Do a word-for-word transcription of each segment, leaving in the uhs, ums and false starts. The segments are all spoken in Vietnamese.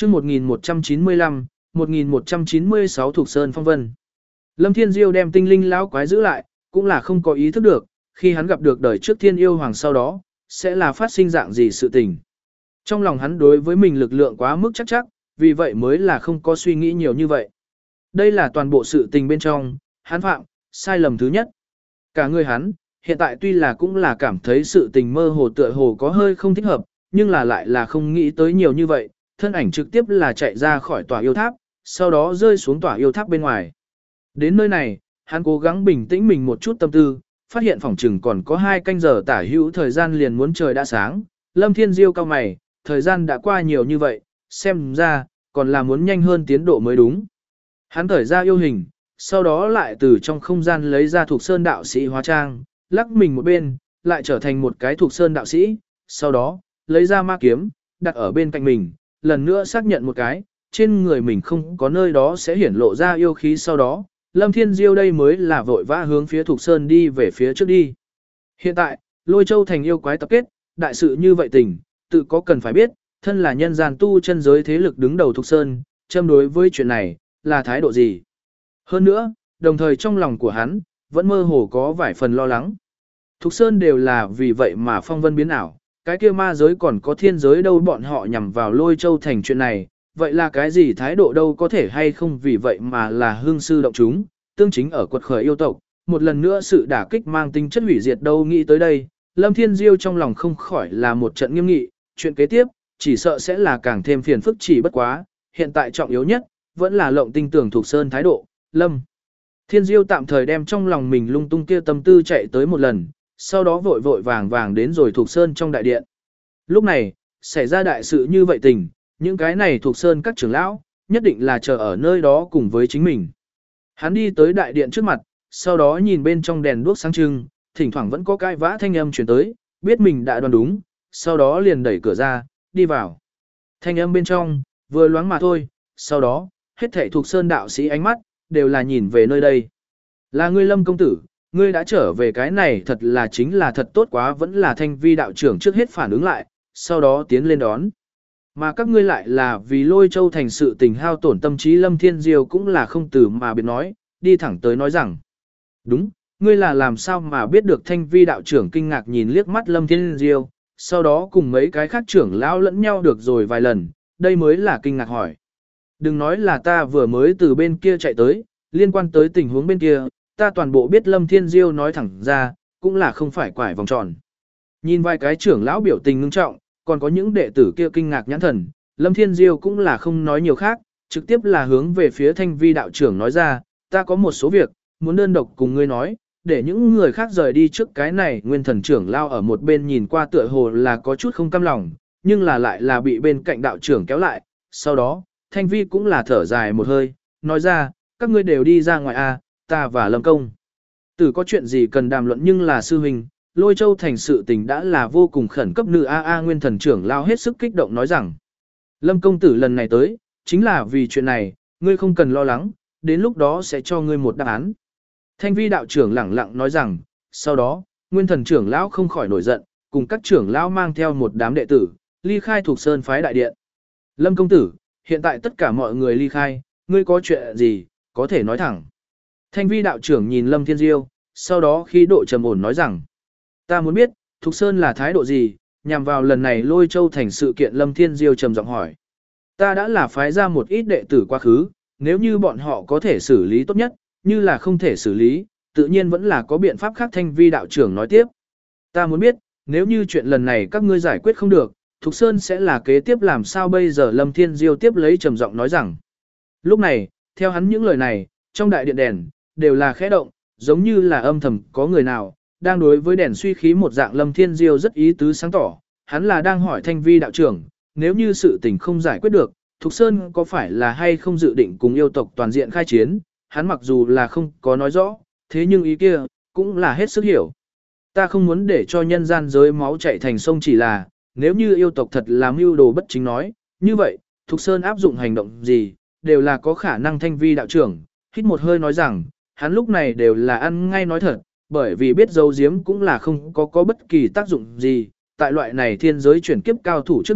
chương một nghìn một trăm chín mươi lăm, một nghìn một trăm chín mươi sáu Thục Sơn Phong Vân. Lâm Thiên Diêu đem tinh linh lão quái giữ lại, cũng là không có ý thức được, khi hắn gặp được đời trước thiên yêu hoàng sau đó, sẽ là phát sinh dạng gì sự tình. Trong lòng hắn đối với mình lực lượng quá mức chắc chắc, vì vậy mới là không có suy nghĩ nhiều như vậy. Đây là toàn bộ sự tình bên trong, hắn phạm, sai lầm thứ nhất. Cả người hắn, hiện tại tuy là cũng là cảm thấy sự tình mơ hồ tựa hồ có hơi không thích hợp, nhưng là lại là không nghĩ tới nhiều như vậy, thân ảnh trực tiếp là chạy ra khỏi tòa yêu tháp, sau đó rơi xuống tòa yêu tháp bên ngoài. Đến nơi này, hắn cố gắng bình tĩnh mình một chút tâm tư, phát hiện phòng trừng còn có hai canh giờ tả hữu thời gian liền muốn trời đã sáng. Lâm Thiên Diêu cao mày, thời gian đã qua nhiều như vậy, xem ra, còn là muốn nhanh hơn tiến độ mới đúng. Hắn thở ra yêu hình, sau đó lại từ trong không gian lấy ra thuộc sơn đạo sĩ hóa trang, lắc mình một bên, lại trở thành một cái thuộc sơn đạo sĩ, sau đó, lấy ra ma kiếm, đặt ở bên cạnh mình, lần nữa xác nhận một cái, trên người mình không có nơi đó sẽ hiển lộ ra yêu khí sau đó, Lâm Thiên Diêu đây mới là vội vã hướng phía Thục Sơn đi về phía trước đi. Hiện tại, Lôi Châu thành yêu quái tập kết, đại sự như vậy tình, tự có cần phải biết, thân là nhân gian tu chân giới thế lực đứng đầu Thục Sơn, châm đối với chuyện này, là thái độ gì. Hơn nữa, đồng thời trong lòng của hắn, vẫn mơ hồ có vài phần lo lắng. Thục Sơn đều là vì vậy mà phong vân biến ảo, cái kia ma giới còn có thiên giới đâu bọn họ nhằm vào Lôi Châu thành chuyện này, vậy là cái gì thái độ đâu có thể hay không vì vậy mà là hương sư động chúng, tương chính ở quật khởi yêu tộc, một lần nữa sự đả kích mang tính chất hủy diệt đâu nghĩ tới đây, Lâm Thiên Diêu trong lòng không khỏi là một trận nghiêm nghị, chuyện kế tiếp, chỉ sợ sẽ là càng thêm phiền phức chỉ bất quá, hiện tại trọng yếu nhất, vẫn là lộng tinh tưởng Thục Sơn thái độ, Lâm. Thiên Diêu tạm thời đem trong lòng mình lung tung kia tâm tư chạy tới một lần, sau đó vội vội vàng vàng đến rồi Thục Sơn trong đại điện. Lúc này, xảy ra đại sự như vậy tình, những cái này Thục Sơn các trưởng lão, nhất định là chờ ở nơi đó cùng với chính mình. Hắn đi tới đại điện trước mặt, sau đó nhìn bên trong đèn đuốc sáng trưng, thỉnh thoảng vẫn có cái vã thanh âm truyền tới, biết mình đã đoán đúng, sau đó liền đẩy cửa ra, đi vào. Thanh âm bên trong, vừa loáng mà thôi, sau đó, hết thảy Thục Sơn đạo sĩ ánh mắt, đều là nhìn về nơi đây. Là ngươi Lâm công tử, ngươi đã trở về cái này thật là chính là thật tốt quá vẫn là Thanh Vi đạo trưởng trước hết phản ứng lại, sau đó tiến lên đón. Mà các ngươi lại là vì Lôi Châu thành sự tình hao tổn tâm trí Lâm Thiên Diêu cũng là không từ mà biệt nói, đi thẳng tới nói rằng. Đúng, ngươi là làm sao mà biết được Thanh Vi đạo trưởng kinh ngạc nhìn liếc mắt Lâm Thiên Diêu, sau đó cùng mấy cái khác trưởng lão lẫn nhau được rồi vài lần, đây mới là kinh ngạc hỏi. Đừng nói là ta vừa mới từ bên kia chạy tới, liên quan tới tình huống bên kia, ta toàn bộ biết Lâm Thiên Diêu nói thẳng ra, cũng là không phải quải vòng tròn. Nhìn vài cái trưởng lão biểu tình ngưng trọng, còn có những đệ tử kia kinh ngạc nhãn thần, Lâm Thiên Diêu cũng là không nói nhiều khác, trực tiếp là hướng về phía Thanh Vi đạo trưởng nói ra, ta có một số việc, muốn đơn độc cùng ngươi nói, để những người khác rời đi trước cái này. Nguyên thần trưởng lao ở một bên nhìn qua tựa hồ là có chút không cam lòng, nhưng là lại là bị bên cạnh đạo trưởng kéo lại, sau đó, Thanh Vi cũng là thở dài một hơi, nói ra, các ngươi đều đi ra ngoài a, ta và Lâm công tử có chuyện gì cần đàm luận nhưng là sư huynh. Lôi Châu thành sự tình đã là vô cùng khẩn cấp nữ a a Nguyên thần trưởng lao hết sức kích động nói rằng. Lâm công tử lần này tới, chính là vì chuyện này, ngươi không cần lo lắng, đến lúc đó sẽ cho ngươi một đáp án. Thanh Vi đạo trưởng lẳng lặng nói rằng, sau đó, Nguyên thần trưởng lão không khỏi nổi giận, cùng các trưởng lão mang theo một đám đệ tử, ly khai thuộc sơn phái đại điện. Lâm công tử, hiện tại tất cả mọi người ly khai, ngươi có chuyện gì, có thể nói thẳng. Thanh Vi đạo trưởng nhìn Lâm Thiên Diêu, sau đó khi độ trầm ổn nói rằng, ta muốn biết, Thục Sơn là thái độ gì, nhằm vào lần này Lôi Châu thành sự kiện. Lâm Thiên Diêu trầm giọng hỏi. Ta đã là phái ra một ít đệ tử quá khứ, nếu như bọn họ có thể xử lý tốt nhất, như là không thể xử lý, tự nhiên vẫn là có biện pháp khác. Thanh Vi đạo trưởng nói tiếp. Ta muốn biết, nếu như chuyện lần này các ngươi giải quyết không được, Thục Sơn sẽ là kế tiếp làm sao bây giờ. Lâm Thiên Diêu tiếp lấy trầm giọng nói rằng. Lúc này, theo hắn những lời này, trong đại điện đèn, đều là khẽ động, giống như là âm thầm có người nào đang đối với đèn suy khí một dạng. Lâm Thiên Diêu rất ý tứ sáng tỏ, hắn là đang hỏi Thanh Vi đạo trưởng, nếu như sự tình không giải quyết được, Thục Sơn có phải là hay không dự định cùng yêu tộc toàn diện khai chiến. Hắn mặc dù là không có nói rõ, thế nhưng ý kia, cũng là hết sức hiểu. Ta không muốn để cho nhân gian giới máu chảy thành sông, chỉ là, nếu như yêu tộc thật là mưu đồ bất chính nói, như vậy, Thục Sơn áp dụng hành động gì, đều là có khả năng. Thanh Vi đạo trưởng, hít một hơi nói rằng, hắn lúc này đều là ăn ngay nói thật, bởi vì biết giấu giếm cũng là không có có bất kỳ tác dụng gì, tại loại này thiên giới chuyển kiếp cao thủ trước mặt,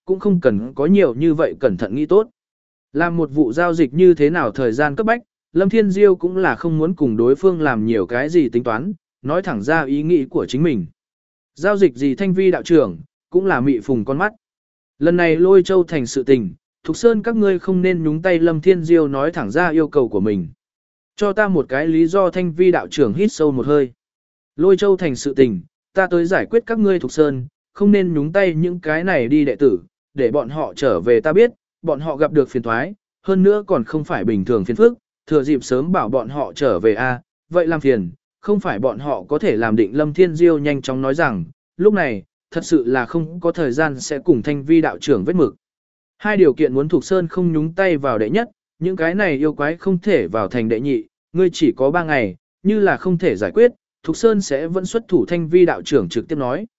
cũng không cần có nhiều như vậy cẩn thận nghĩ tốt. Làm một vụ giao dịch như thế nào thời gian cấp bách, Lâm Thiên Diêu cũng là không muốn cùng đối phương làm nhiều cái gì tính toán, nói thẳng ra ý nghĩ của chính mình. Giao dịch gì Thanh Vi đạo trưởng, cũng là mị phùng con mắt. Lần này Lôi Châu thành sự tình, Thục Sơn các ngươi không nên nhúng tay. Lâm Thiên Diêu nói thẳng ra yêu cầu của mình. Cho ta một cái lý do. Thanh Vi đạo trưởng hít sâu một hơi. Lôi Châu thành sự tình, ta tới giải quyết các ngươi Thục Sơn, không nên nhúng tay những cái này đi đệ tử, để bọn họ trở về ta biết, bọn họ gặp được phiền thoái, hơn nữa còn không phải bình thường phiền phức, thừa dịp sớm bảo bọn họ trở về a, vậy làm phiền, không phải bọn họ có thể làm định. Lâm Thiên Diêu nhanh chóng nói rằng, lúc này, thật sự là không có thời gian sẽ cùng Thanh Vi đạo trưởng vết mực. Hai điều kiện muốn Thục Sơn không nhúng tay vào đệ nhất, những cái này yêu quái không thể vào thành đệ nhị, ngươi chỉ có ba ngày, như là không thể giải quyết, Thục Sơn sẽ vẫn xuất thủ. Thanh Vi đạo trưởng trực tiếp nói.